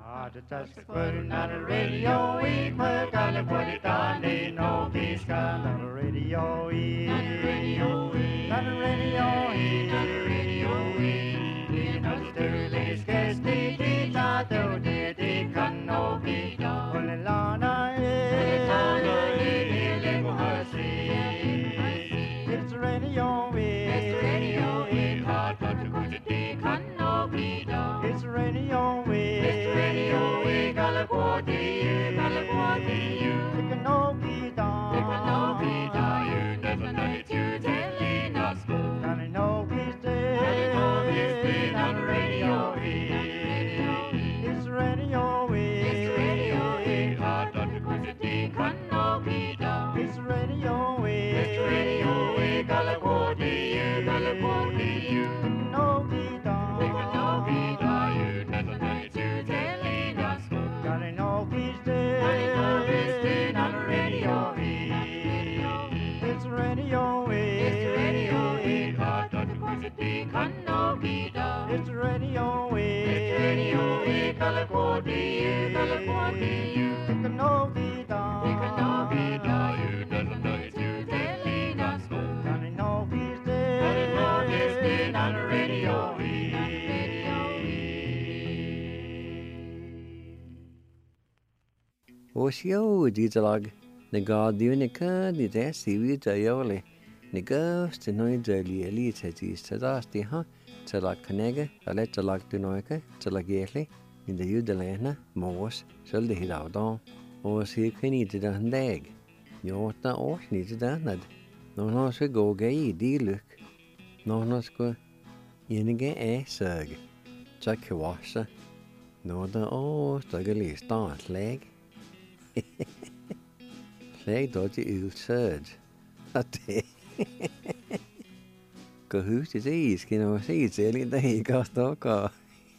Just putting on the radio, we gotta put it on, ain't no peace on the radio, not the radio, not the radio, not the radio, not the sterling, scarce the guitar, do the can no be done. Olelana, it's the radio, it's the radio, hard but to go to the can no be done. It's the radio, it's radio, Osio dizalag na gadiunica di desivi daioli na ghost no dali elite tadasti ha tala canega aletta lag dunoica tala geli in the udelena mos sol de hidaudan o si kini de dag jota or ni de danad no se go gai di look no sko yenige sag chakewasha no da o stagali start leg leg dodgy ill surge ate go who's disease see it's early in the day got ka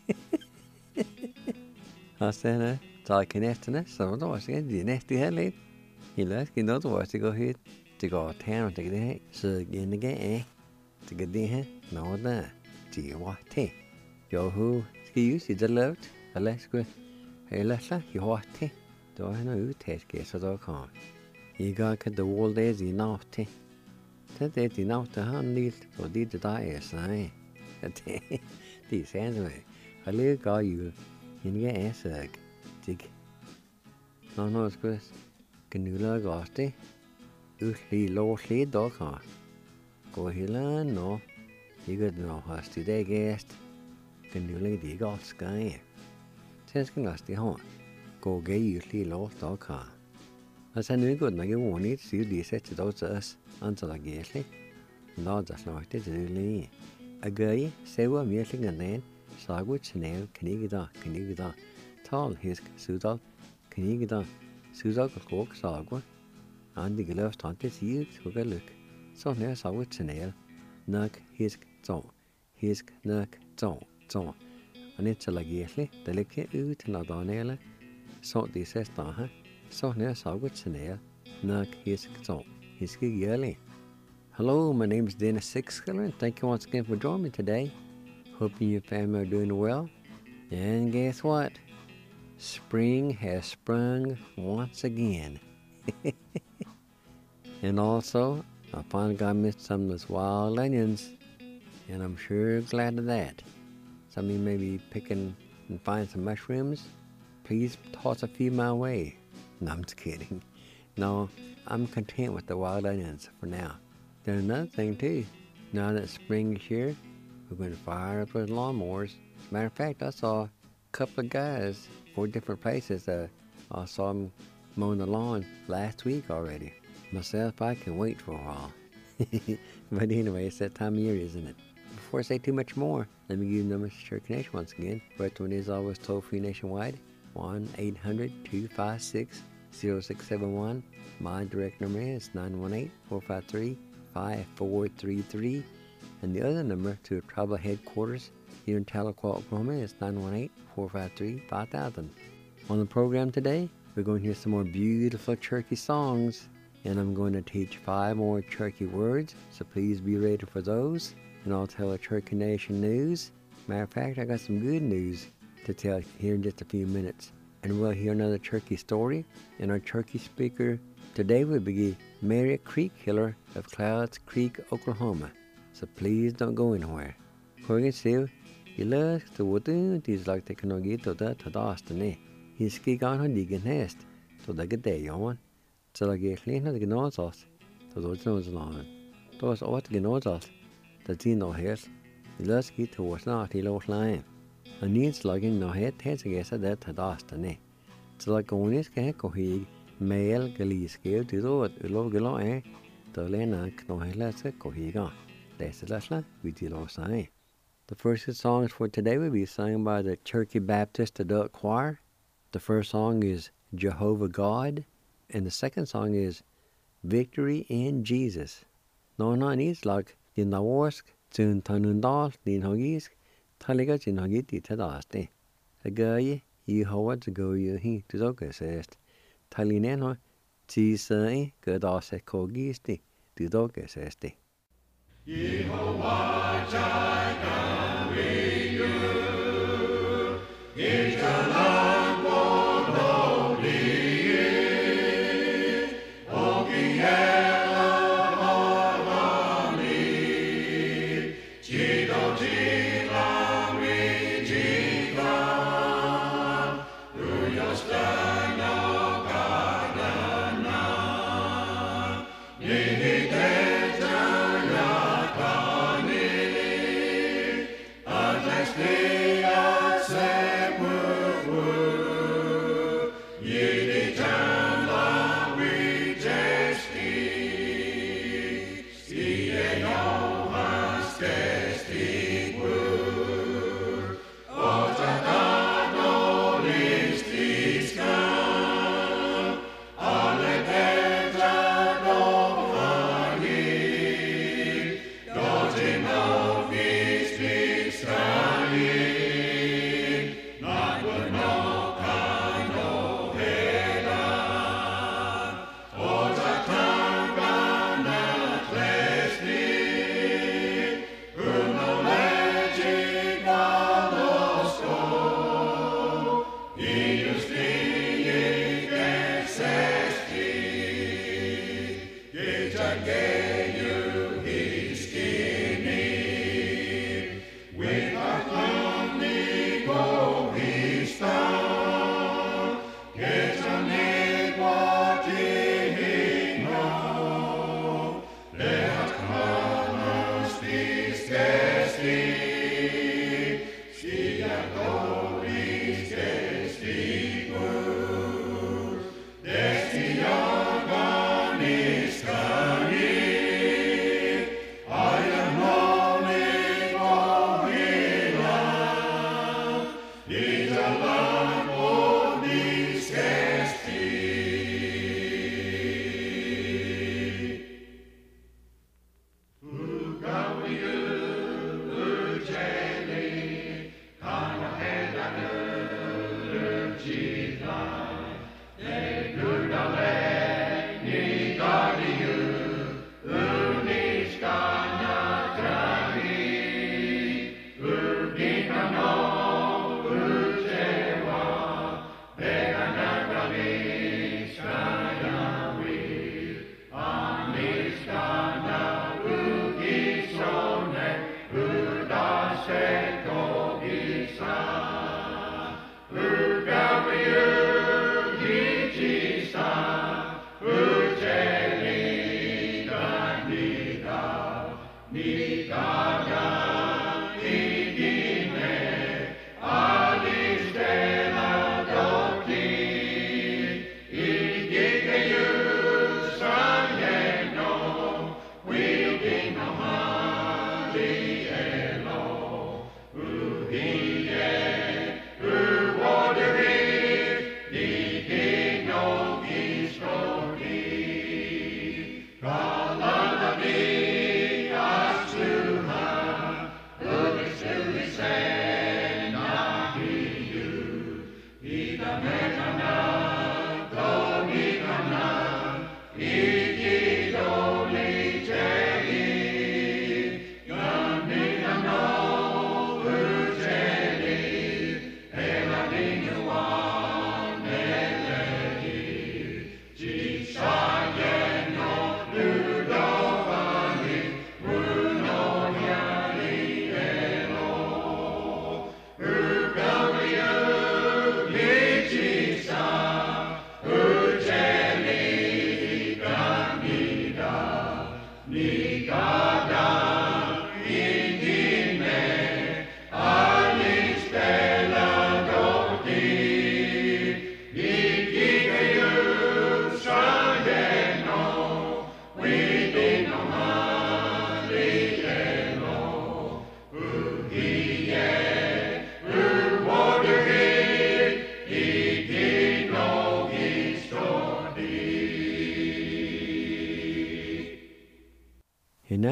hasena ta kinestene so no was again the next heli he left no was to go hit to go town to get so in the game to get there no da ti wa te yo who ski the left let's go hey let's you what te do I know test guess so kan you got the wall days enough te det enough to handle so did the die say the sense way I live got you in the essay dig no squares can you log off te he low sleep dog kan go hila no you got no has today guest can you lay the got sky test can last the horn go gay usually lost dog kan as I knew good na you want it see the set to us until I guess no just like it really a guy say what meeting and then sagwood chanel kanigida tall his sudal kanigida sudal ko sagwa and the glove tante see to go look so near sagwood chanel nak his nak so and it's a lagiesli delicate ut na donela so this is so near sagwood chanel nak his yearly. Hello, my name is Dennis Sixkiller, and thank you once again for joining me today. Hoping your family are doing well. And guess what? Spring has sprung once again. And also, I finally got me some of those wild onions, and I'm sure glad of that. Some of you may be picking and find some mushrooms. Please toss a few my way. No, I'm just kidding. No, I'm content with the wild onions for now. There's another thing too. Now that spring is here, we're going to fire up those lawnmowers. As a matter of fact, I saw a couple of guys, 4 different places. I saw them mowing the lawn last week already. Myself, I can wait for a while. But anyway, it's that time of year, isn't it? Before I say too much more, let me give you the numbers to Cherokee Nation once again. First one is always toll-free nationwide, 1-800-256-0671. My direct number is 918-453-5433. And the other number to the tribal headquarters here in Tahlequah, Oklahoma is 918-453-5000. On the program today, we're going to hear some more beautiful Cherokee songs, and I'm going to teach 5 more Cherokee words, so please be ready for those. And I'll tell a Cherokee Nation news. Matter of fact, I got some good news. to tell here in just a few minutes. And we'll hear another turkey story. And our turkey speaker today will be Mary Creek Hiller of Clouds Creek, Oklahoma. So please don't go anywhere. Corgan Steve, he loves to water, he's like the Kanogi to that to Dastane. He's ski on her digging nest to the good day on. So I get clean of the gnozos to those nose along. Those ought to gnozos, the Zeno hairs. He loves ski to what's not he low line. And needs logging no head heads against that to Dastane. So like on this can go he male galiske to the low galo eh. The Lena no headless go he gone. That's the last we did all sign. The first songs for today will be sung by the Turkey Baptist Adult Choir. The first song is Jehovah God, and the second song is Victory in Jesus. No needs like in the worst, soon Tanundal, in Hoggies, Taligas in Hoggiti Tadaste. A guy, you hold to go you he to Zoka says, Talineno, Tisai, Godase Kogisti, to Zoka says. Yehovah Jireh, we do. Is the Lamb of holy. Ogi Elohami, Chido Jila Rijika, Uyostano Kadana,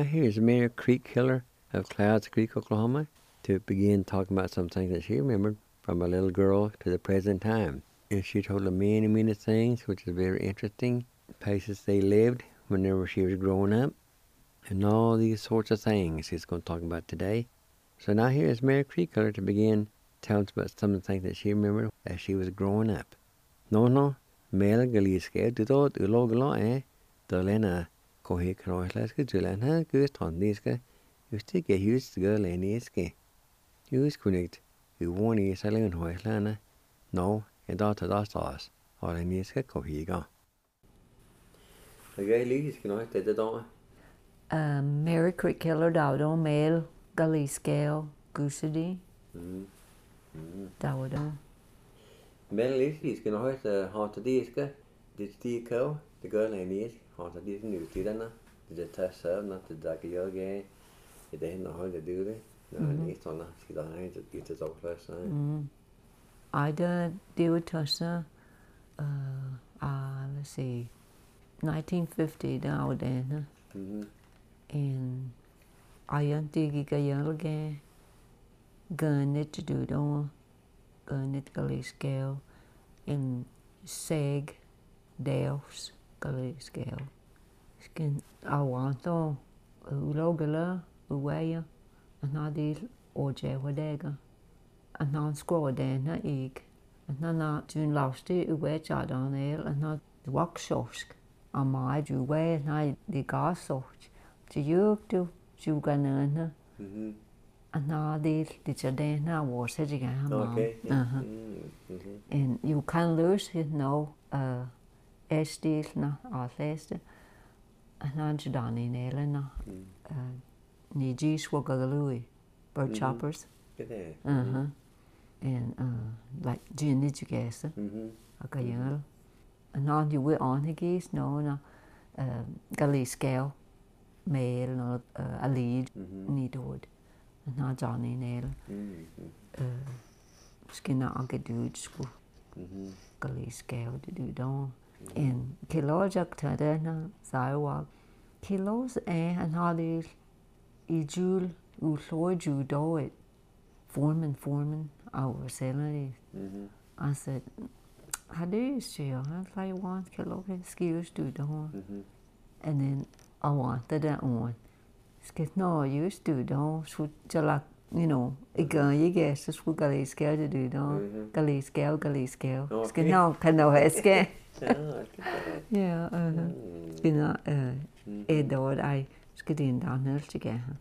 here's Mary Creek Killer of Clouds Creek, Oklahoma, to begin talking about some things that she remembered from a little girl to the present time. And she told her many, many things, which is very interesting. Places they lived whenever she was growing up, and all these sorts of things she's going to talk about today. So now here is Mary Creek Killer to begin telling us about some of the things that she remembered as she was growing up. No, Mel Galiske, du thought, Ulogala, Dolena, Kohe Kroislaska, Julana, Gus Tondiska, you still get used to go Leniske. Use connect, you warn you selling Hoislana, no, and daughter das, or Leniska Kohiga. Okay, ladies, can I take the door? Mary Creek Killer Dowdo, Mel Galiske, Gusidi. Dowdo. Men ladies, can I have the diska? Did the cow, the girl I need, have the disk news to them? Did the test serve not the dark yoga? Did they know how to do it? No, it's on she don't to get it up first. I did do a tussa, let's see, 1950 down then. And I don't think you got young again. Gun it to do don't. Gun it Galiske in Seg Dales Galiske. Skin I want to Ulogala, Uwaya, and Nadil or Jewadega. And non squaw then egg. And not June last day, Uwe Chadon ale, and not Wakshosk. I might you way and I the gas soch. To you to Juganana. And now the Chadena was it again. Okay. And you can lose it no estil na last. And now Jadani Nelena. Ni G's were Gagalui, bird choppers. And like Ginny Jugasa. Okay, and now you were on his no Galiske, male no a lead needwood. And now Johnny Nail. Skin out get dude school. Galiske to do down. And Kilojak Tadena, Sidewalk. Kilos and how these Ejul, Uloy you do it. Foreman, our salary. I said, how do you see? I was like, 1 kilo excuse to do. And then I wanted that one. Skit no, used to do. Should you like, again, you guess this would Galiske to do, don't Galiske. Skit no, can no eske. Yeah, Skina, Edward, I skid in down here together.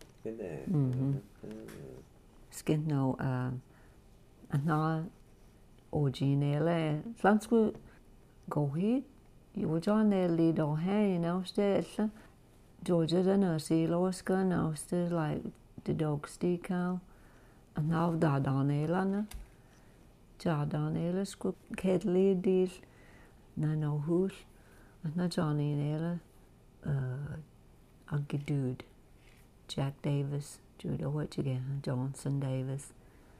Skin no, and now, Ginele, Flansku go here. You were John there, lead on hair, still. Georgia, the nurse, Loska, now still like the dog stick cow. And now, Dardanelana. Dardanela, scoop, Kedley, deal. No who's. And now Johnny Nella, Uncle Dude, Jack Davis, Judah Whittigan, Johnson Davis,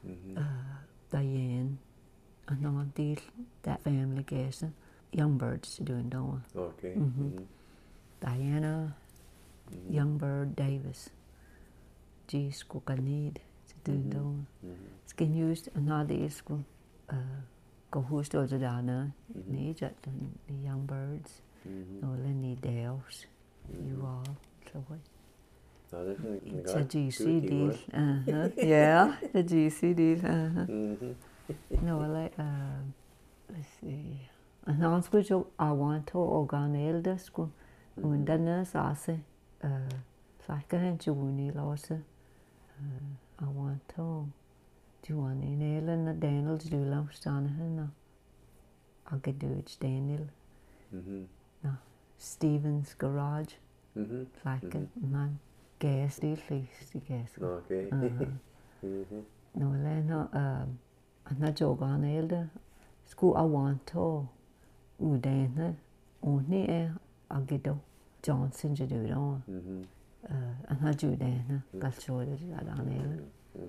Diane, and on deal that family guessing. Young birds doing doing. Okay. Diana, Young Bird Davis. Geez, cook I need to do doing. Skin used another school. Go who's those down need the young birds. No, they need Dales. You all. So what? It's a GC deal. Yeah, the GC deal. No, like, let's see. And now school I want to organize the school. When the nurse asks, like a Juni loss. I want to. Do you want in Ellen and Daniel to do lunch down here? I could do it, Daniel. No, Stephen's garage. Like a man. Gas, at least, gas. Okay. No, Lena, I'm not joking, Elder. School I want to. Udana, only a ghetto. Johnson to do it on. And I do then, got short of that on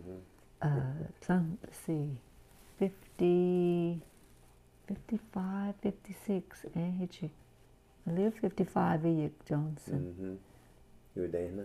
let's see, 50, 55, 56, age. I live 55 a year, Johnson. You then.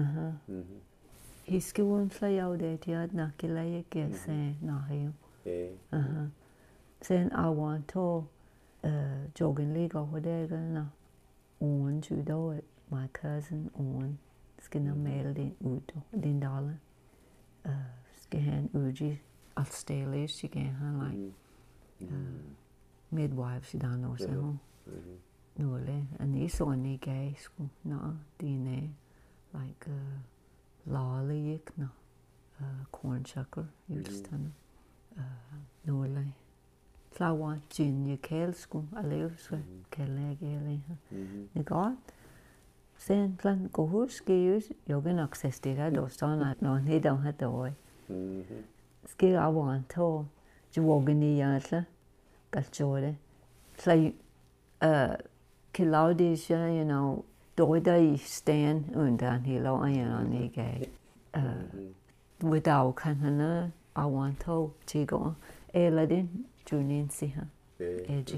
He's going to fly out there to Nakila, guess, no, him. Then I want to jogging league over there, no. Owen judo it, my cousin Owen, skinner mailed in Udo, Dindala. Skin Uji, Australia, she can like midwives, she don't know, so. No, and he's only gay school, no, DNA, like lolly, no, corn chucker, you just no, like. Flower junior kale school, I live so kale gale. The god. Sen plan go who skills, you're going to access the red or son at no, he don't have the way. Skill I want to, you walk in the yard, got jolly. Play Kilaudis, you know, Doida stand under Hilo iron on the gay. Without Canana, I want to, Chigo, Eladin. Junin see her, edgy,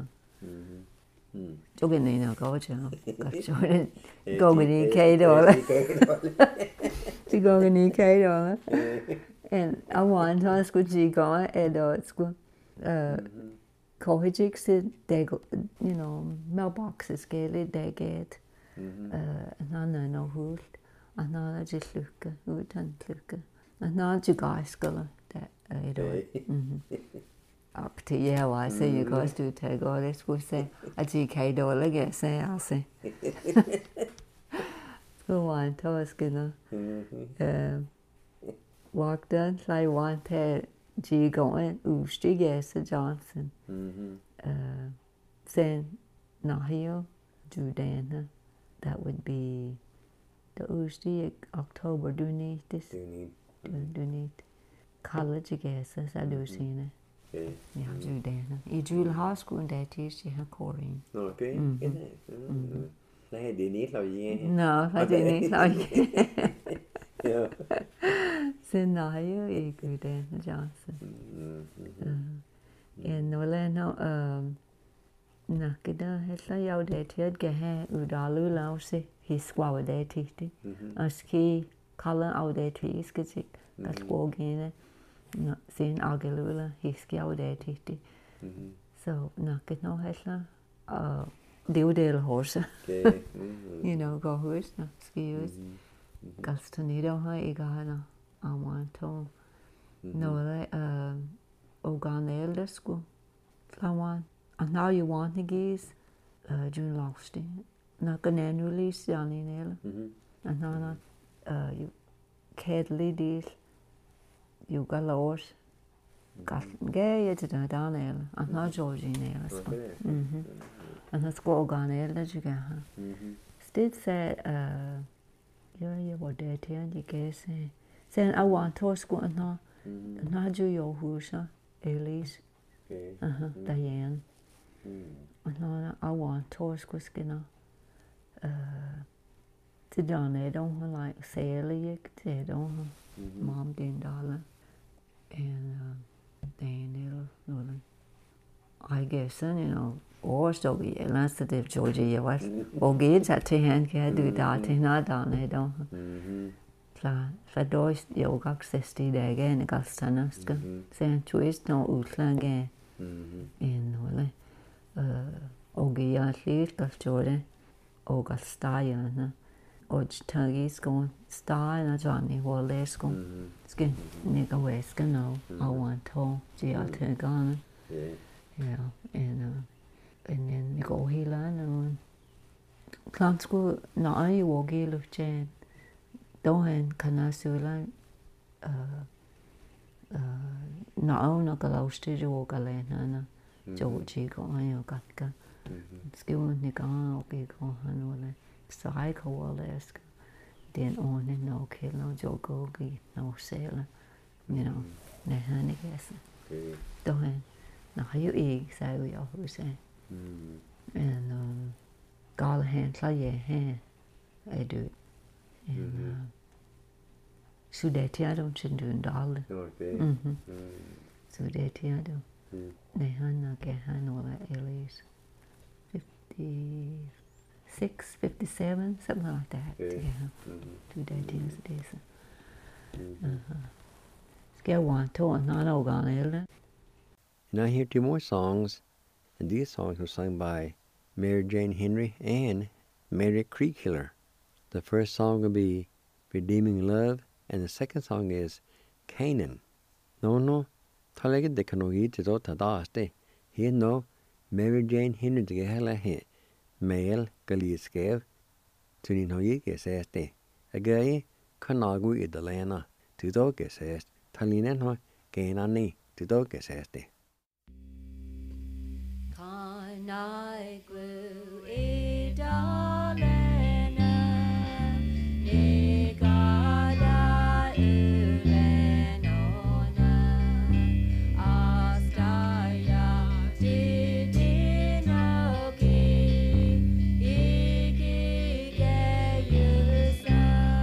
Jogging in a gorge, got Jordan, going to go in K. And I want to ask what she got at school. Cohigic said they go, you know, mailboxes get they get, and I know who, and I just look, who don't look, and now you guys go that, up to yeah, I say you guys do take all this. We'll say a GK dollar, get say, I'll say. Go on, tell us, you know. Walk down, like one pair G going, Oosti, yes, Johnson. Then, Nahio, Judana, that would be the Oosti, October, do need this? Do need. College, I guess, as I do see it. Ja, Judana. I Jule High School, and that is she had Corinne. Okay. Nej, det är ni lag igen. No, I didn't lag. Sen nej ju I Judana Johnson. En no nakida hela jag det tid ge udalu lausi his wow det tid. Aski kalla au det tid skitsik. Att gå gene. Sen agelula hiski au det tid. So nakid no hela deudel horse. You know go horse no skis. Galstonido ha igana awanto. No oganel school. Flawan. And now you want to geese June Logsty. Not an annual release, Johnny Nail. And now you Kedley deal. You got lors. Got gay at the down nail. And now Georgie nail. And that's go on nail that you get. Still said, you were dead here and you guess. Saying, I want to school and now. Now do your hoosha, Elise. Diane. And I want to skinner. To done it don't like Sally, they don't Mom didn't dollar. And then I guess, you know, or so be unless the Georgia was or gates at the hand can do that in not done it don't. For those yoga access to the again, got Sanaska, saying twist no utlang again. In Ogi at least got Jordan, Oga Styan, Och Tuggies going Star and a Johnny Wallace go skin nigga West no, I want to Gia gone. Yeah, and then you go healer and plant school now you walk look chain. Don't canasula no galausti jogalena Georgie go on gatka. Skill niga okay go hanole. Psycho walesk. Then on and no kill no jogogi no sailor. You know, nehani guess. Don't now you egg say we always say. And Galahan try hand I do it. And Sudeti I don't do dollar. Sudeti I do. Nehana get hanola Elise 50 6:57, something like that. Yeah. Two day Tuesdays. Scale 1, 2, and 9 organ. And I hear two more songs, and these songs were sung by Mary Jane Henry and Mary Creekhiller. The first song will be Redeeming Love, and the second song is Canaan. No, talaga de kanogi to do tadaste. Here no, Mary Jane Henry to get hella hit. Male Galiskev to Ninoyi geseste. A gay Kanagu idalena to do gesest. Talina no Gainani to do geseste. Kanaigu idalena negada ulenona astaya didinoki ikigeyusa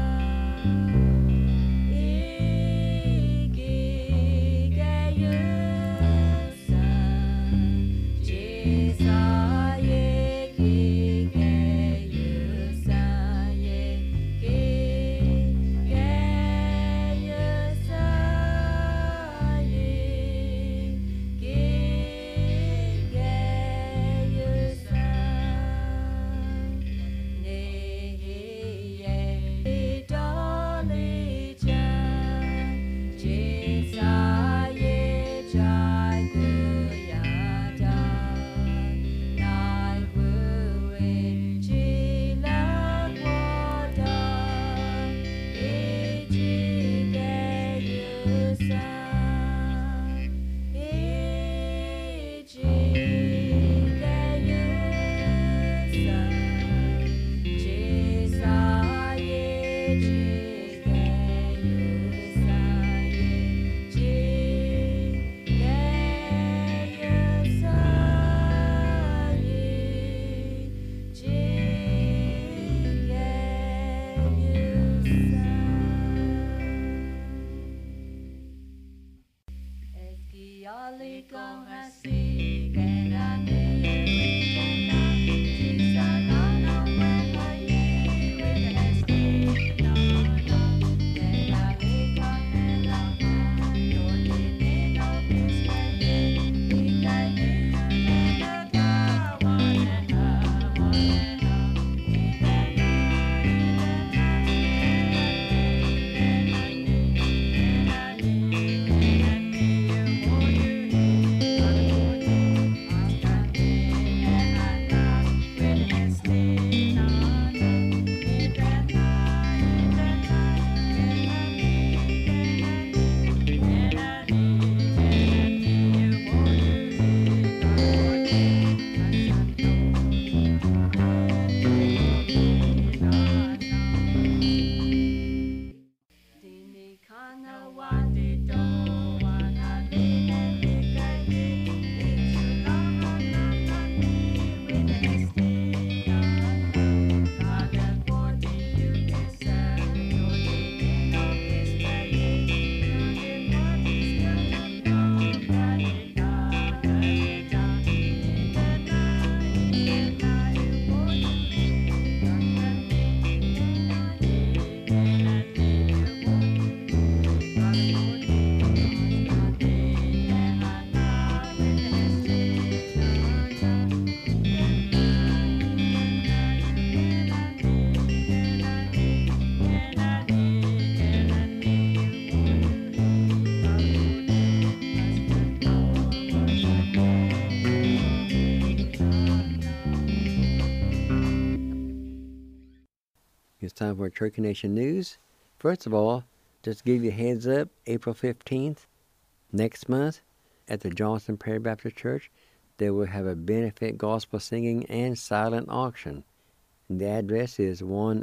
It's time for Cherokee Nation News. First of all, just to give you a heads up, April 15th, next month, at the Johnson Prairie Baptist Church, they will have a benefit gospel singing and silent auction. And the address is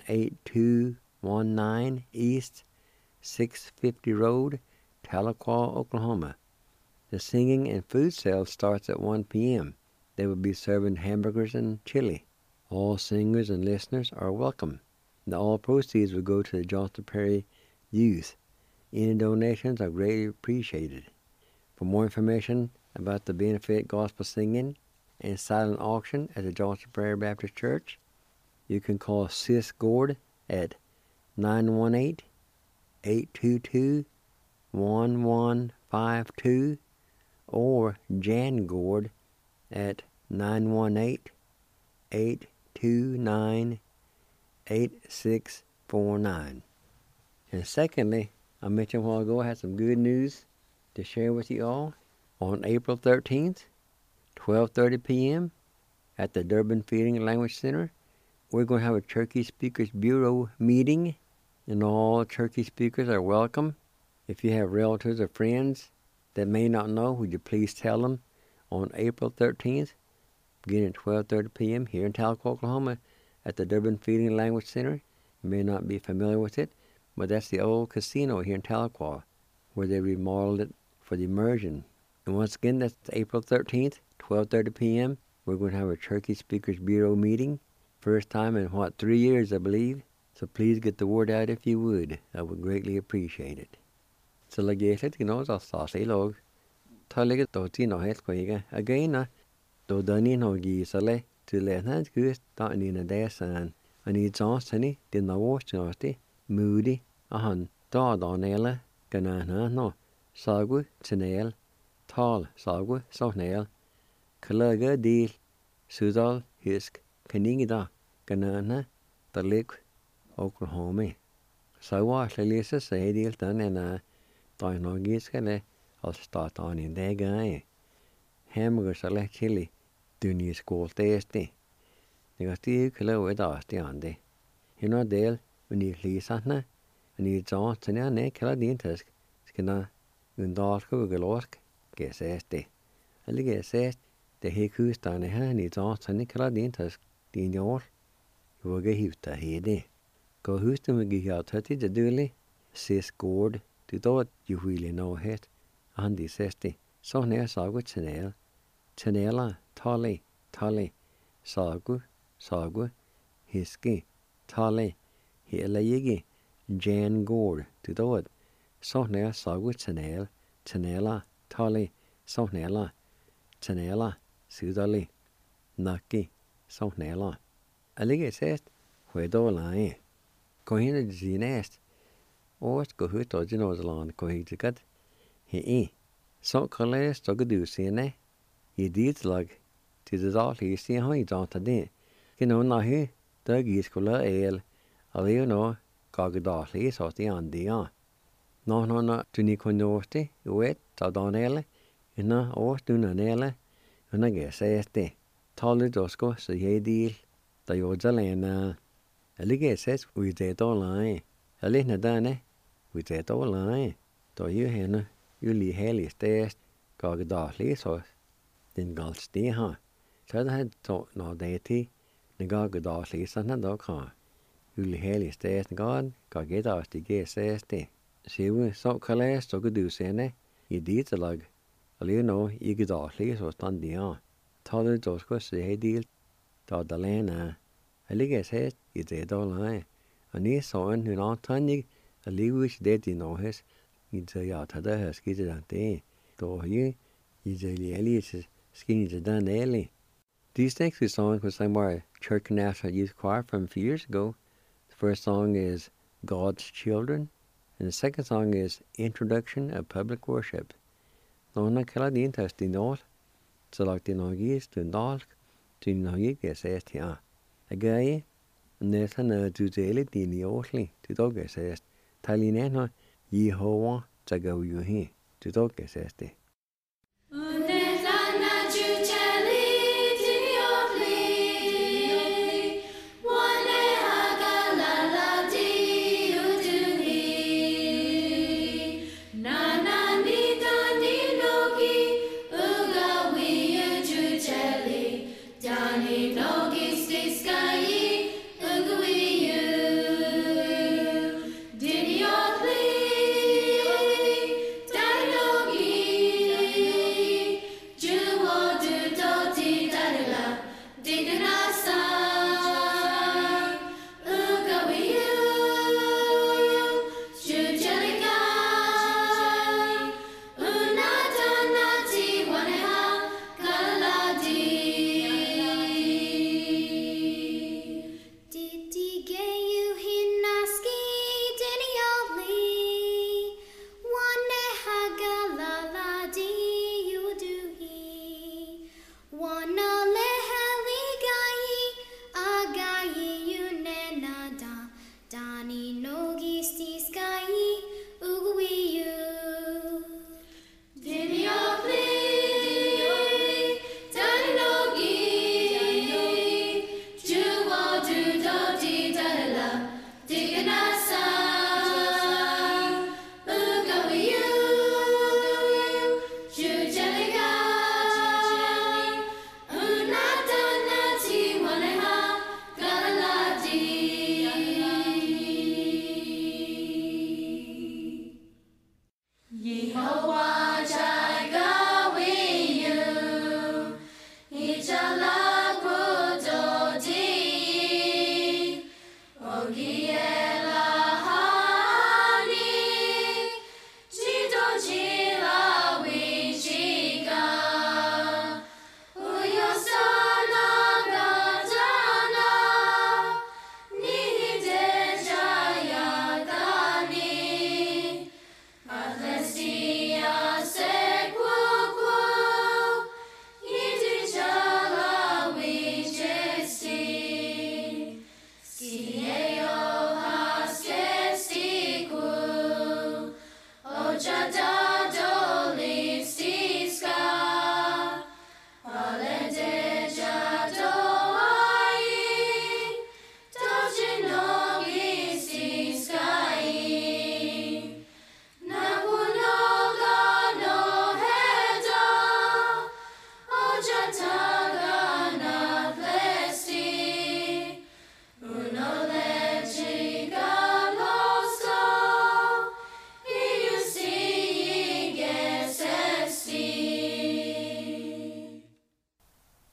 18219 East 650 Road, Tahlequah, Oklahoma. The singing and food sale starts at 1 p.m. They will be serving hamburgers and chili. All singers and listeners are welcome. And all proceeds will go to the Johnson Prairie youth. Any donations are greatly appreciated. For more information about the benefit gospel singing and silent auction at the Johnson Prairie Baptist Church, you can call Sis Gord at 918-822-1152 or Jan Gord at 918-829-8649. And secondly, I mentioned a while ago I had some good news to share with you all. On April 13th, 12:30 p.m. at the Durban Feeding Language Center, we're going to have a Cherokee Speakers Bureau meeting, and all Cherokee speakers are welcome. If you have relatives or friends that may not know, would you please tell them on April 13th, beginning at 12:30 p.m. here in Tahlequah, Oklahoma, at the Durban Feeding Language Center. You may not be familiar with it, but that's the old casino here in Tahlequah, where they remodeled it for the immersion. And once again, that's April 13th, 12:30 p.m. We're going to have a Cherokee Speakers Bureau meeting. First time in, 3 years, I believe. So please get the word out if you would. I would greatly appreciate it. So like I said, I'll start log. Talega doti no het koiga. Again, do dani no gi sale to let hands good start in a day san. I need Johnson, did not watch moody, donella, ganana, no, sagu, tinel, tall, sagu, sonail, kalaga deal, sudal, hisk, kaningida, ganana, the lake, Oklahoma. So what Lisa say deal done and don't know giskale, I'll start on in there guy. Hamburgers are like chili, do you school tasty? They got the kilo with us the ande. You know, Dale, when you Lisa, and you Johnson and neck, killer dentist, skina, and dark Google guess este. I guess est, the hickus down a hand, you Johnson, and killer dentist, the in your you will get hit a heady. Go who's to make out 30 the duly, Sis Gord, to thought you really know it, and the 60. So near Sagu Chanel, Chanela, Tolly, Sagu, Hiski, Tolly, Hilayigi, Jan Gord, to thought. So near Sagu Chanel, Chanela, Tolly, Sonella, Chanela, Sudali, Naki, Sonella. I think it says, where do I? Go in at the nest. Or go who told you know the lawn, go he to cut. He so colors to go do see ne. He did like to the all he see how he don't today. You know, now he, Doug is color ale. I'll you know, Gogadolly, so the Andy on. No, to Niconosti, wet, Tadonelle, you know, or to Nanelle, and I guess I stay. Taller Dosco, so ye deal. The Yojalena. A ligate says, we did all line. A little done, we did all line. Do you hen, you lee helly stairs, Gogadolly, so then Galt stay, huh? So I had thought no deity, the Gogadolly, son and dog, huh? You lee helly stairs, God, get out the gay says, she was so colors to go do, say, you did the lug. A little no, you get all least was done the on. Taller Dosco, say, deal. Dod the land, I think said, you did all line. And he saw in who not tiny, a lewish dead in all his, you'd say out of the skitted on day. Though you say the Elias skinny to done early. These next two songs were sung by Church National Youth Choir from a few years ago. The first song is God's Children, and the second song is Introduction of Public Worship. No one can the interest in all, so like the Nogis to Dalk. To know you guess it here. A guy, and there's an to daily dini oatly to dog guess it. Talinano, ye ho to go you here to dog guess it. Did you please?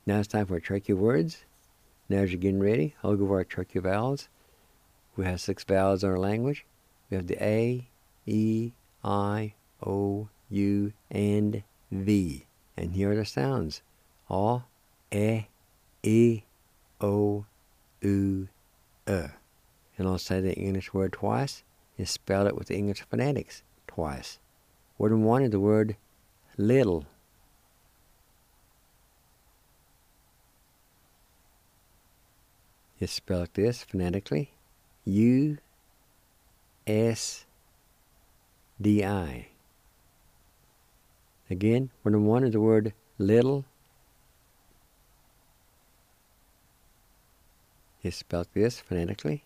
Now it's time for tricky words. Now as you're getting ready, I'll go over our tricky vowels. We have 6 vowels in our language. We have the A, E, I, O, U, and V. And here are the sounds. A, E, O, U, And I'll say the English word twice and spell it with the English phonetics twice. Word 1 is the word little. It's spelled like this phonetically. U-S-D-I. Again, word 1 is the word little. It's spelled like this phonetically.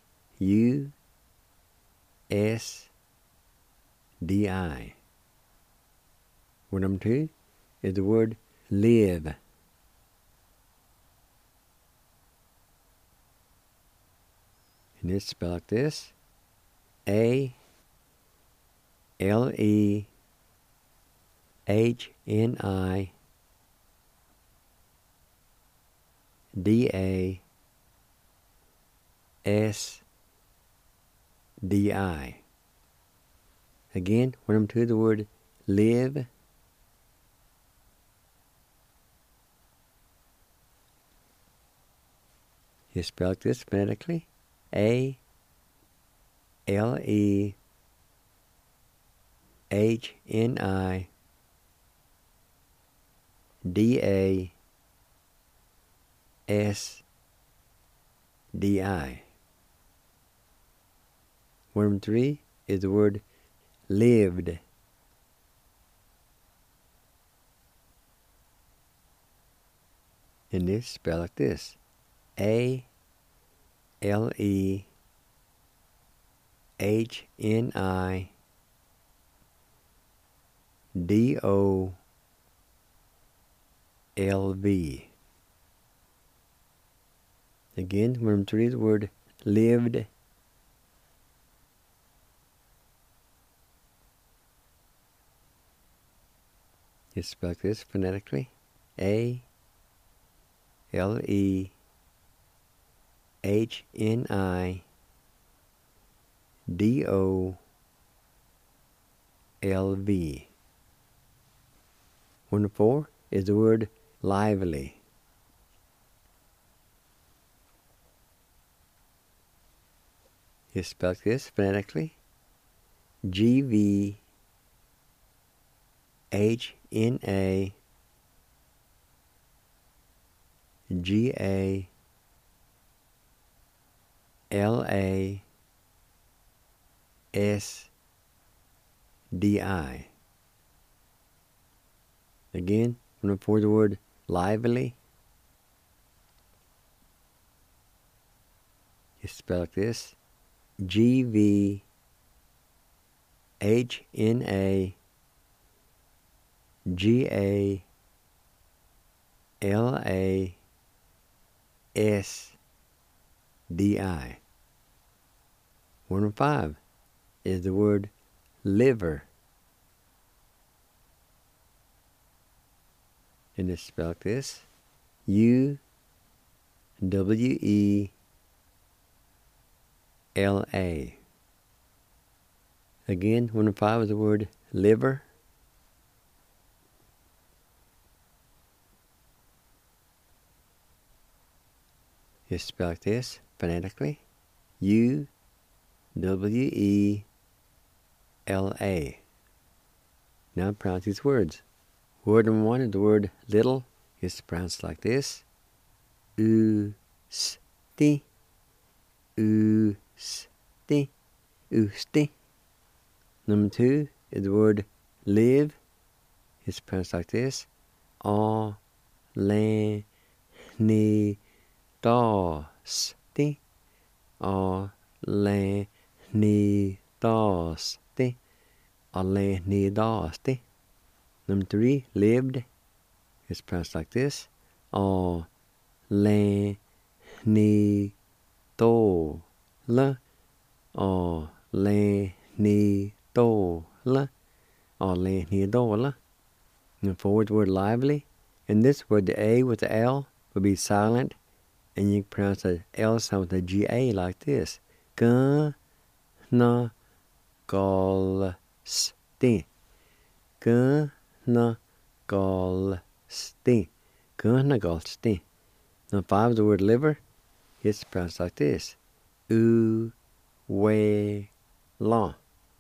U-S-D-I. Word number 2 is the word live. And it's spelled like this. A-L-E-H-N-I-D-A-S-D-I. Again, word number 2 is the word live. It's spelled like this phonetically. A-L-E-H-N-I-D-A-S-D-I. Word number 3 is the word lived. And it's spelled like this. A-L-E-H-N-I-D-O-L-V. Again, word number 3 is the word lived. It's spelled like this phonetically. A-L-E-H-N-I-D-O-L-V. Word number 4 is the word lively. It's spelled like this phonetically. G-V-A-H-N-A-G-A-L-A-S-D-I. Again, for the word lively. It's spelled like this. G-V-A-H-N-A-G-A-L-A-S-D-I. Word number 5 is the word liver. And it's spelled like this. U-W-E-L-A. Again, word number 5 is the word liver. It's spelled like this phonetically. U-W-E-L-A. Now pronounce these words. Word number 1 is the word little. It's pronounced like this. U-S-T. U-S-T. U-S-T. Number 2 is the word live. It's pronounced like this. A-L-N-I-D-O-S-T. A-L-N-I-D-O-S-T. A-L-N-I-D-O-S-T. Number 3, lived. It's pronounced like this. A-L-N-I-D-O-L. A-L-N-I-D-O-L. A-L-N-I-D-O-L. Number 4 is the word lively. In this word, the A with the L will be silent, and you can pronounce the L sound with the G-A like this. Gun, na, gol, sti. Gun, na, gol, sti. Gun, na, gol, sti. Now 5 the word liver, it's pronounced like this. U, we, la.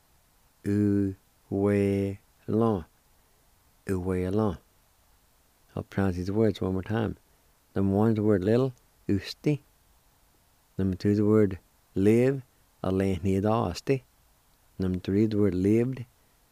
U, we, la. U, we, la. I'll pronounce these words one more time. Number 1 is the word little, usti. Number 2 is the word live, asti. Number 3 is the word lived,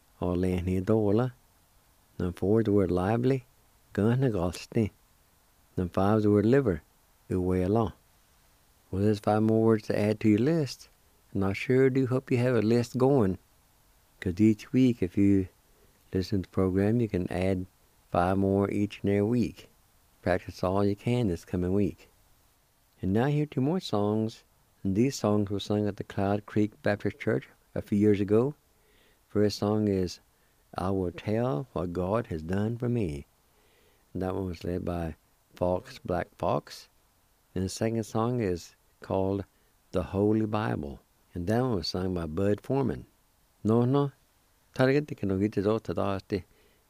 dola. Number 4 is the word lively, gunagasti. Number 5 is the word liver, uwela. Well, there's 5 more words to add to your list, and I sure do hope you have a list going, because each week, if you listen to the program, you can add 5 more each and every week. Practice all you can this coming week. And now here 2 more songs, and these songs were sung at the Cloud Creek Baptist Church a few years ago. First song is I Will Tell What God Has Done For Me. And that one was led by Fox Black Fox. And the second song is called The Holy Bible. And that one was sung by Bud Foreman. No, target can get it out to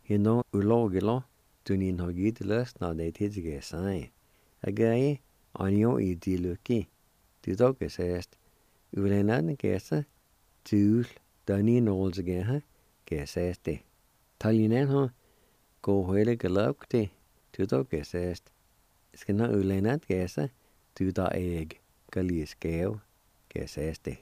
ulogilo. Tunin hogit lust na de tidige sai. Again, on your lucky. To talk assessed, Ulenan guessa, two Danny Knowles again, guesseste. Talinan go whale galopte, to talk assessed. It's gonna Ulenat guessa, to the egg, gully scale, guesseste.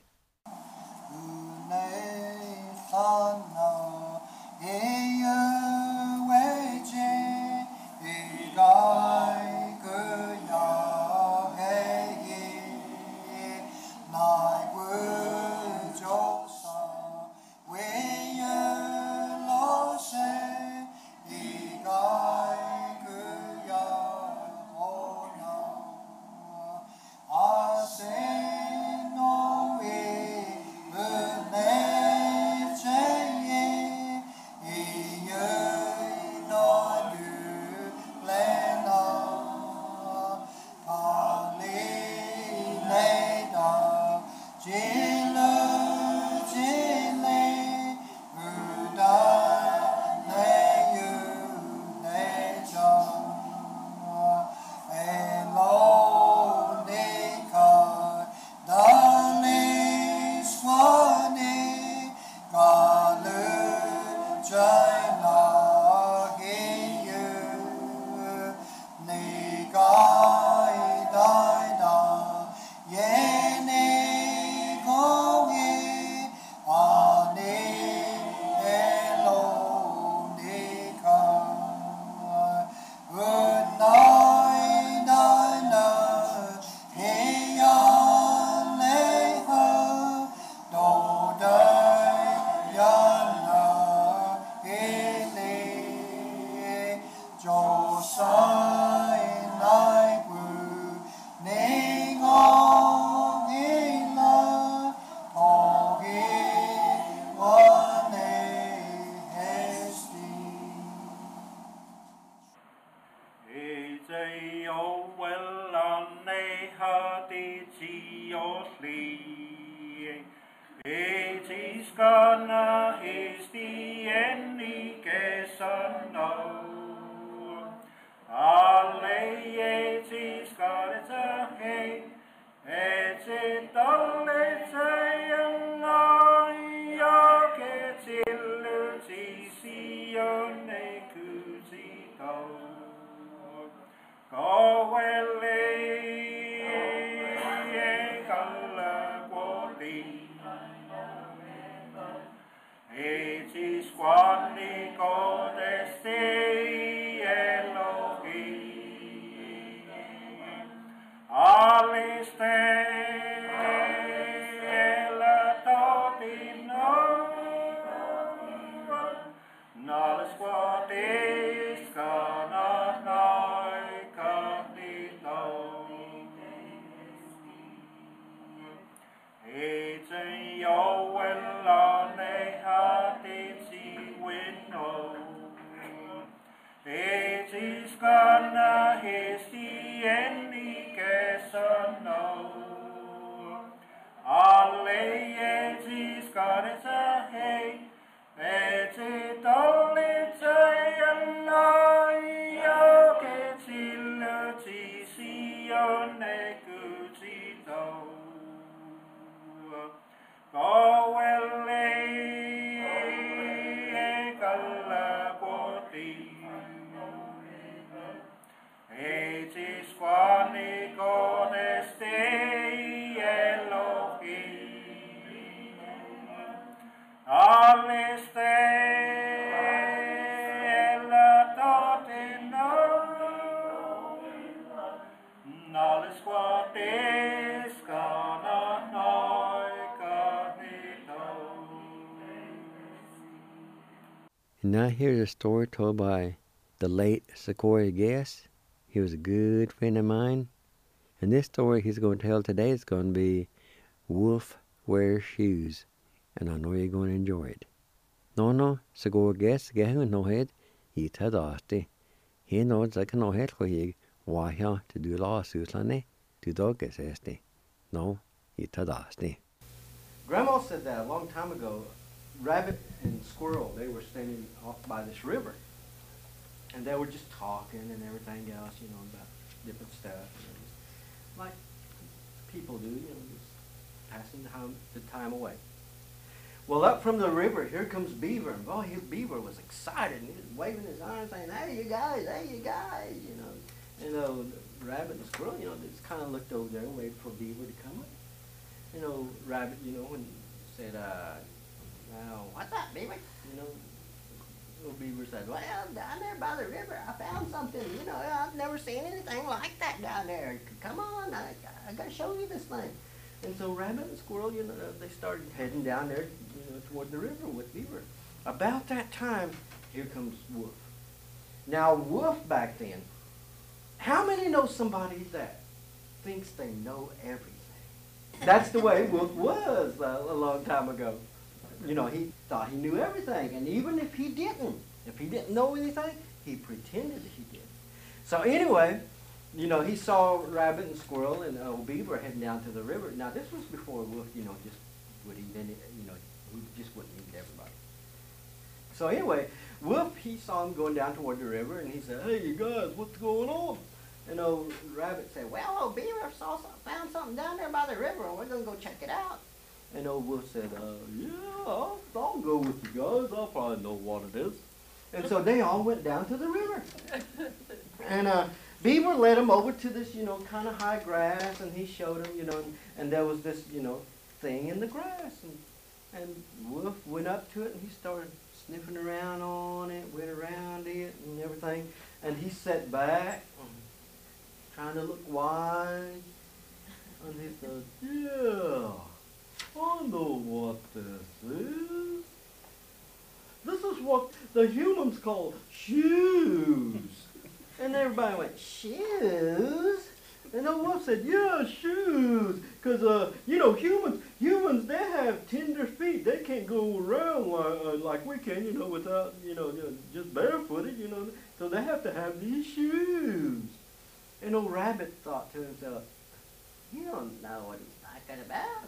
It is gonna Ni께서 Alle Jesus 가르쳐 해 배지 돌리자야 너희에게 질러지시오 내 그지도 고웰레 갈라보디 Jesus qua con este Elohim al este la totino nales quates cana noi canito. And now here's a story told by the late Sequoia Guest. He was a good friend of mine. And this story he's going to tell today is going to be Wolf Wears Shoes. And I know you're going to enjoy it. No, Sequoia Guest, get him no head. He tad asti. He knows I can no head for you. Why here to do lawsuits on it? To dog is esti. No, he tad asti. Grandma said that a long time ago. Rabbit and squirrel, they were standing off by this river. And they were just talking and everything else, you know, about different stuff. And just like people do, you know, just passing the time away. Well, up from the river, here comes Beaver. And boy, Beaver was excited. And he was waving his arms saying, hey, you guys, you know. And Rabbit and Squirrel, you know, they just kind of looked over there and waited for Beaver to come up. You know, Rabbit, you know, when he said, now, what's up, Beaver? You know, little Beaver said, well, down there by the river, I found something. You know, I've never seen anything like that down there. Come on, I got to show you this thing. And so Rabbit and Squirrel, you know, they started heading down there, you know, toward the river with Beaver. About that time, here comes Wolf. Now, Wolf back then, how many know somebody that thinks they know everything? That's the way Wolf was a long time ago. You know, he thought he knew everything, and even if he didn't know anything, he pretended he did. So anyway, you know, he saw Rabbit and Squirrel and old Beaver heading down to the river. Now this was before Wolf, you know, just would eat any, you know, he just wouldn't eat everybody. So anyway, Wolf, he saw him going down toward the river, and he said, hey, you guys, what's going on? And old Rabbit said, well, old Beaver found something down there by the river, and we're going to go check it out. And old Wolf said, yeah, I'll go with you guys. I'll probably know what it is. And so they all went down to the river. And Beaver led them over to this, you know, kind of high grass, and he showed them, you know, and there was this, you know, thing in the grass. And Wolf went up to it, and he started sniffing around on it, went around it and everything. And he sat back, trying to look wise. And he said, yeah, I know what this is. This is what the humans call shoes. And everybody went, shoes? And the wolf said, yeah, shoes. Because, you know, humans, they have tender feet. They can't go around like we can, you know, without, you know, just barefooted, you know. So they have to have these shoes. And old Rabbit thought to himself, you don't know what he's talking about.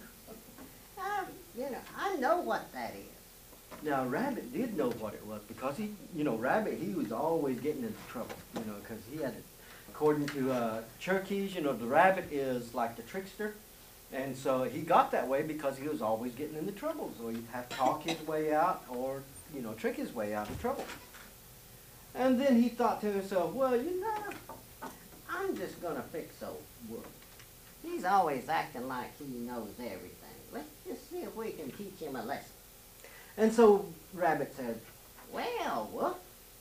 You know, I know what that is. Now, Rabbit did know what it was because he, you know, Rabbit, he was always getting into trouble, you know, because he had, according to Cherokee, you know, the rabbit is like the trickster. And so he got that way because he was always getting into trouble. So he'd have to talk his way out or, you know, trick his way out of trouble. And then he thought to himself, well, you know, I'm just going to fix old Wolf. He's always acting like he knows everything. Let's just see if we can teach him a lesson. And so Rabbit said, well, Wolf,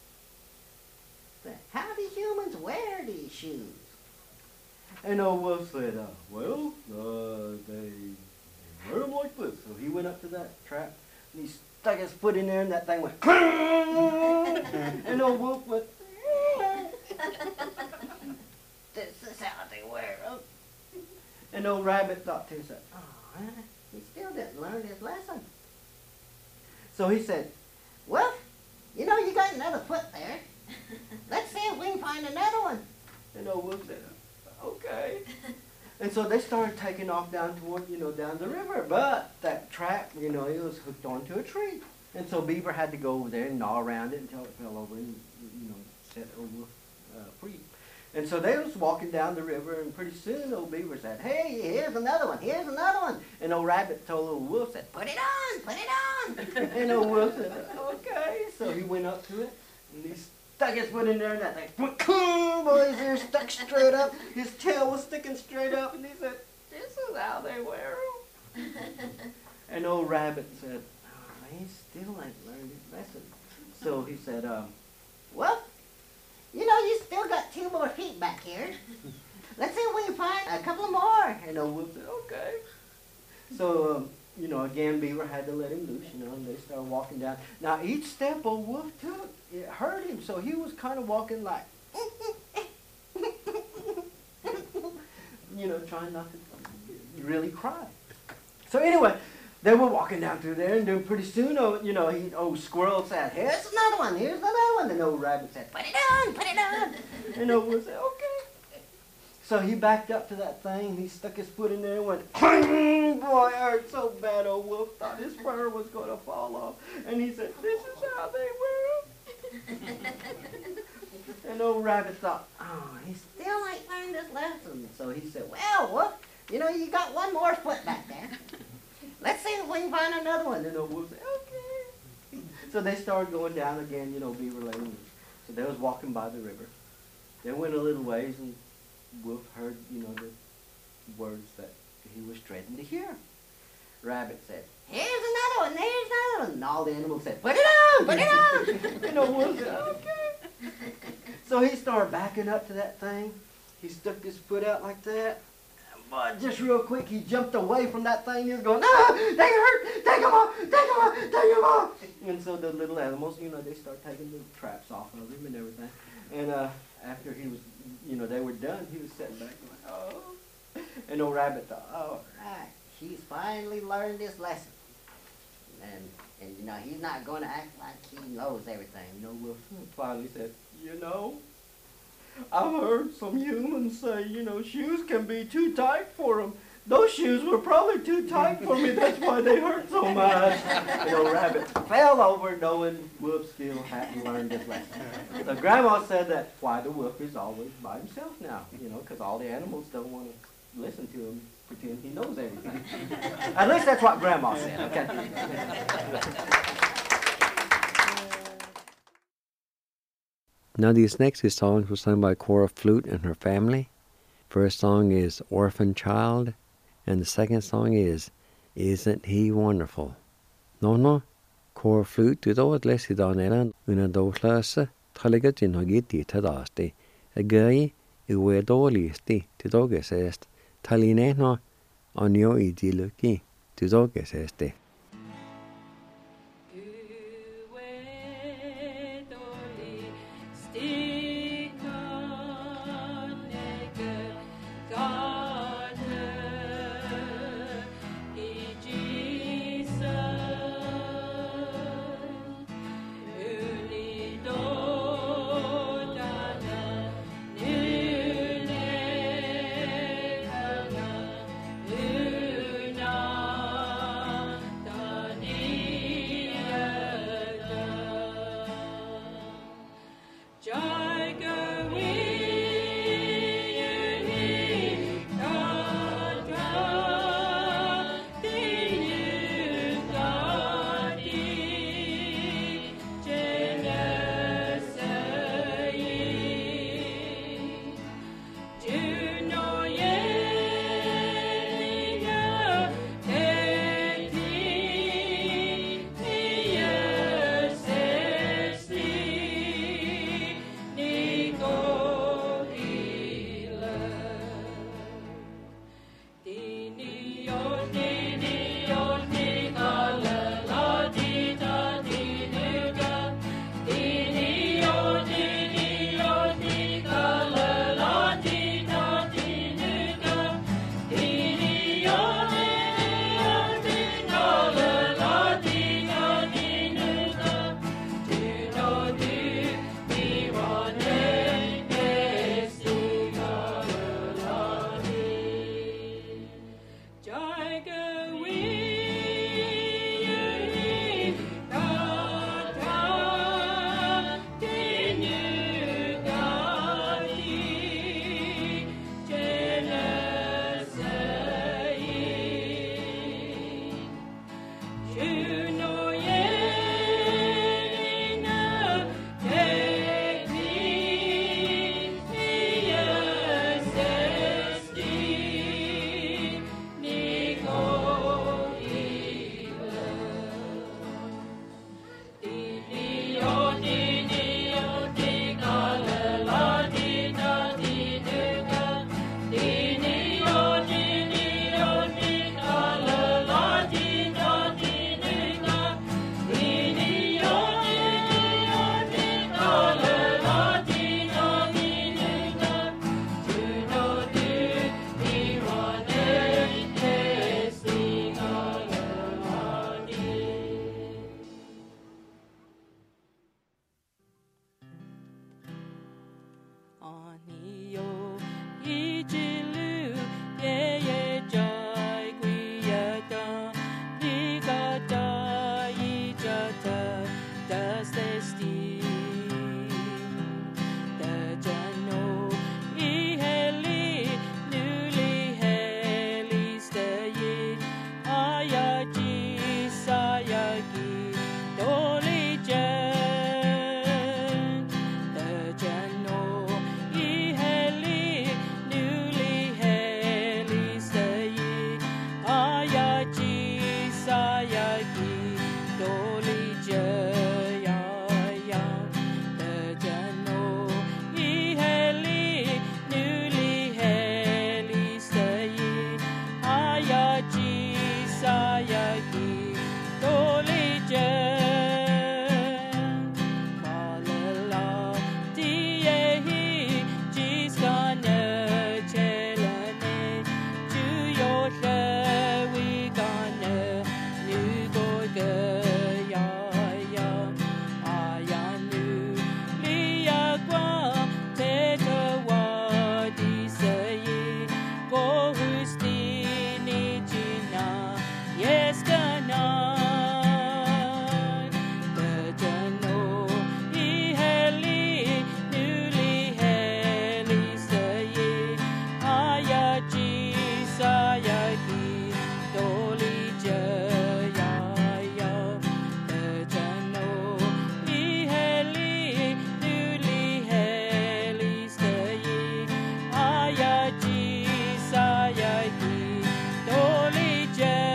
how do humans wear these shoes? And old Wolf said, well, they wear them like this. So he went up to that trap, and he stuck his foot in there, and that thing went, and old Wolf went, this is how they wear them. And old Rabbit thought to himself, oh, he still didn't learn his lesson. So he said, Wolf, you know you got another foot there. Let's see if we can find another one. And old Wolf said, okay. And so they started taking off down toward, down the river. But that trap, it was hooked onto a tree. And so Beaver had to go over there and gnaw around it until it fell over and, set old Wolf free. And so they was walking down the river, and pretty soon old Beaver said, hey, here's another one, here's another one. And old Rabbit told old Wolf, said, put it on. And old Wolf said, okay. So he went up to it, and he stuck his foot in there, and that thing went, boy, his ear stuck straight up. His tail was sticking straight up, and he said, this is how they wear them. And old Rabbit said, oh, he still ain't learned his lesson. So he said, well, you still got 2 more feet back here. Let's see if we can find a couple more. And old Wolf said, okay. So, again, Beaver had to let him loose, and they started walking down. Now, each step old Wolf took, it hurt him, so he was kind of walking like, trying not to really cry. So anyway, they were walking down through there, and then pretty soon, old Squirrel said, here's another one, here's another one. And old Rabbit said, put it on. And old Wolf said, okay. So he backed up to that thing, he stuck his foot in there and went, boy, it hurt so bad. Old Wolf thought his fur was going to fall off. And he said, this is how they wear them. And old Rabbit thought, oh, he still ain't learned this lesson. So he said, well, Wolf, you got 1 more foot back there. Let's see if we can find another one. And old Wolf said, okay. So they started going down again, Beaver let him loose. So they was walking by the river. They went a little ways, and Wolf heard, the words that he was dreading to hear. Rabbit said, here's another one, there's another one. And all the animals said, put it on. And old Wolf said, okay. So he started backing up to that thing. He stuck his foot out like that. But just real quick, he jumped away from that thing. He was going, they hurt, take them off, take them off, take them off. And so the little animals, they start taking the traps off of him and everything. And after he was, they were done, he was sitting back going, oh. And old Rabbit thought, all right, he's finally learned his lesson. And he's not going to act like he knows everything. Wolf finally said, I've heard some humans say, shoes can be too tight for them. Those shoes were probably too tight for me. That's why they hurt so much. And old Rabbit fell over knowing Wolf still hadn't learned his lesson. So Grandma said that why the wolf is always by himself now, because all the animals don't want to listen to him, pretend he knows everything. At least that's what Grandma said, okay? Now these next 2 songs were sung by Cora Flute and her family. First song is Orphan Child, and the second song is Isn't He Wonderful? No, Cora Flute did all less than an una doslasa, Taligat in Hogiti Tadasti, a gay, a way dolisti, to dogesest, Talineno, on your idiluki, to dogeseste. Anio ijilu ye joy guiata ligata ijata dastesti the jano iheli newly heli stay ayaji sayagi doli jan the jano iheli newly heli stay ayaji sayagi doli jaya the jano iheli newly heli stay ayaji sayagi doli jan malala tiyehi jiskana chelane juyo we gonna new go ya ayanu liyagwa teta wadi sayi go hustini jina yes kana the jano iheli newly heli sayi ayaji sayagi doli jaya the jano iheli newly heli sayi ayaji sayagi doli jaya.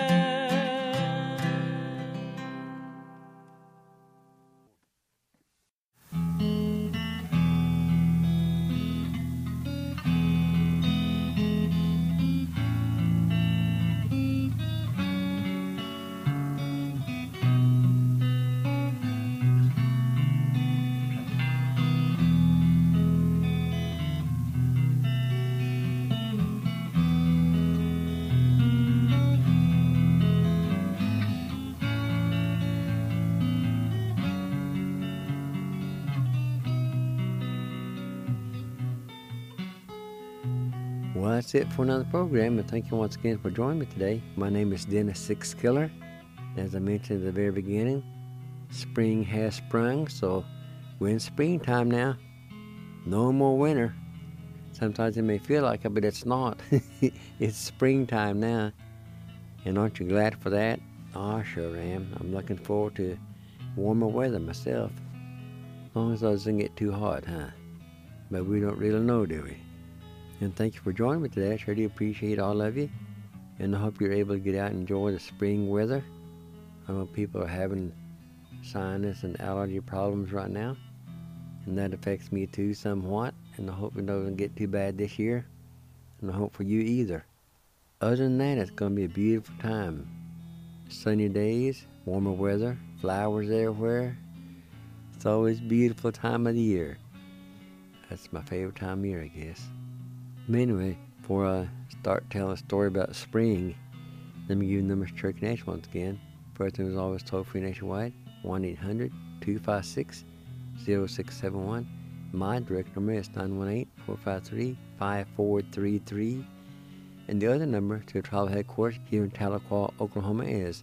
Well, that's it for another program, and thank you once again for joining me today. My name is Dennis Six Killer. As I mentioned at the very beginning, spring has sprung, so we're in springtime now. No more winter. Sometimes it may feel like it, but it's not. It's springtime now. And aren't you glad for that? I sure am. I'm looking forward to warmer weather myself. As long as it doesn't get too hot, huh? But we don't really know, do we? And thank you for joining me today. I sure do appreciate all of you. And I hope you're able to get out and enjoy the spring weather. I know people are having sinus and allergy problems right now. And that affects me too somewhat. And I hope it doesn't get too bad this year. And I hope for you either. Other than that, it's going to be a beautiful time. Sunny days, warmer weather, flowers everywhere. It's always a beautiful time of the year. That's my favorite time of year, I guess. But anyway, before I start telling a story about spring, let me give you the numbers to Cherokee Nation once again. First one is always toll-free nationwide, 1-800-256-0671. My direct number is 918-453-5433. And the other number to the tribal headquarters here in Tahlequah, Oklahoma is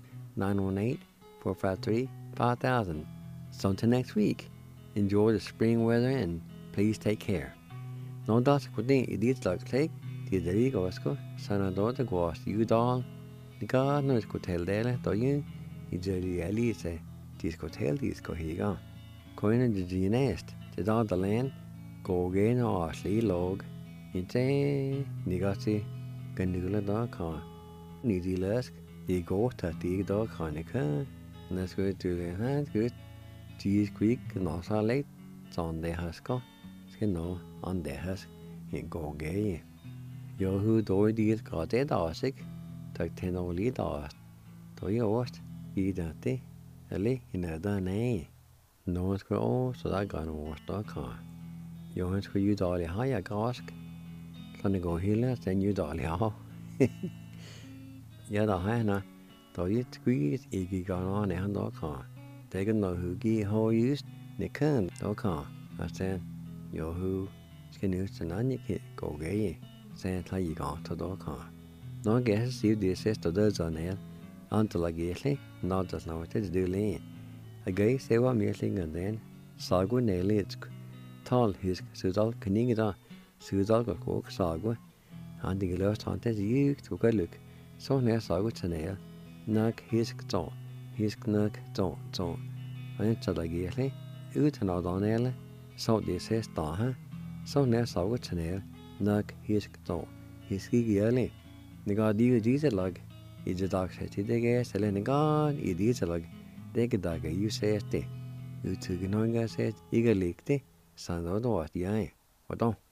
918-453-5000. So until next week, enjoy the spring weather and please take care. No das kudin idit lag take the derigo asko sana do the gwas you dong the god knows could tell dele do you idri alice disco tell disco higa coin the genest the dog the land go gain or sli log ite nigasi gandigula dog ka nidi lask the go to the dog hanika and that's good to the hand good cheese quick no sa late on the hasko no on the husk in go gay. Yo who do these got it asik, tak ten only das. Do you ost, either te, ali in a dane. No one's go oh, so that got no worst dog car. Yo hands for you dolly high a gask. Sonny go healers, then you dolly how. Yada hana, do you squeeze iggy gone on a hand dog car. Take a no who gee ho used, they can't dog car. I said. Yo who Skal nu til en ikke gå gæge, sagde han i gang til dog kan. Nå gæs siv det sidste død sådan her. Antal gæslig, når der snart til det læge. Jeg gæg se var mere længe den. Sagu næletsk. Tal hisk, sydal kninge da. Sydal går kok sagu. Han det løst han til jyk to galuk. Så nær sagu til nær. Nok hisk to. Hisk nok to. Han tager gæslig. Uten af den hele. Så det sidste dag. Så nær sagu til nær. Nok hisk to. Hisk ikke ærlig. Nega disse lag. I det dagsæt i det gæs, eller negan i disse lag. Det ikke dager jo sæt det. Utykke nogen sæt ikke ligge det. Sådan noget var det jeg. Hvordan?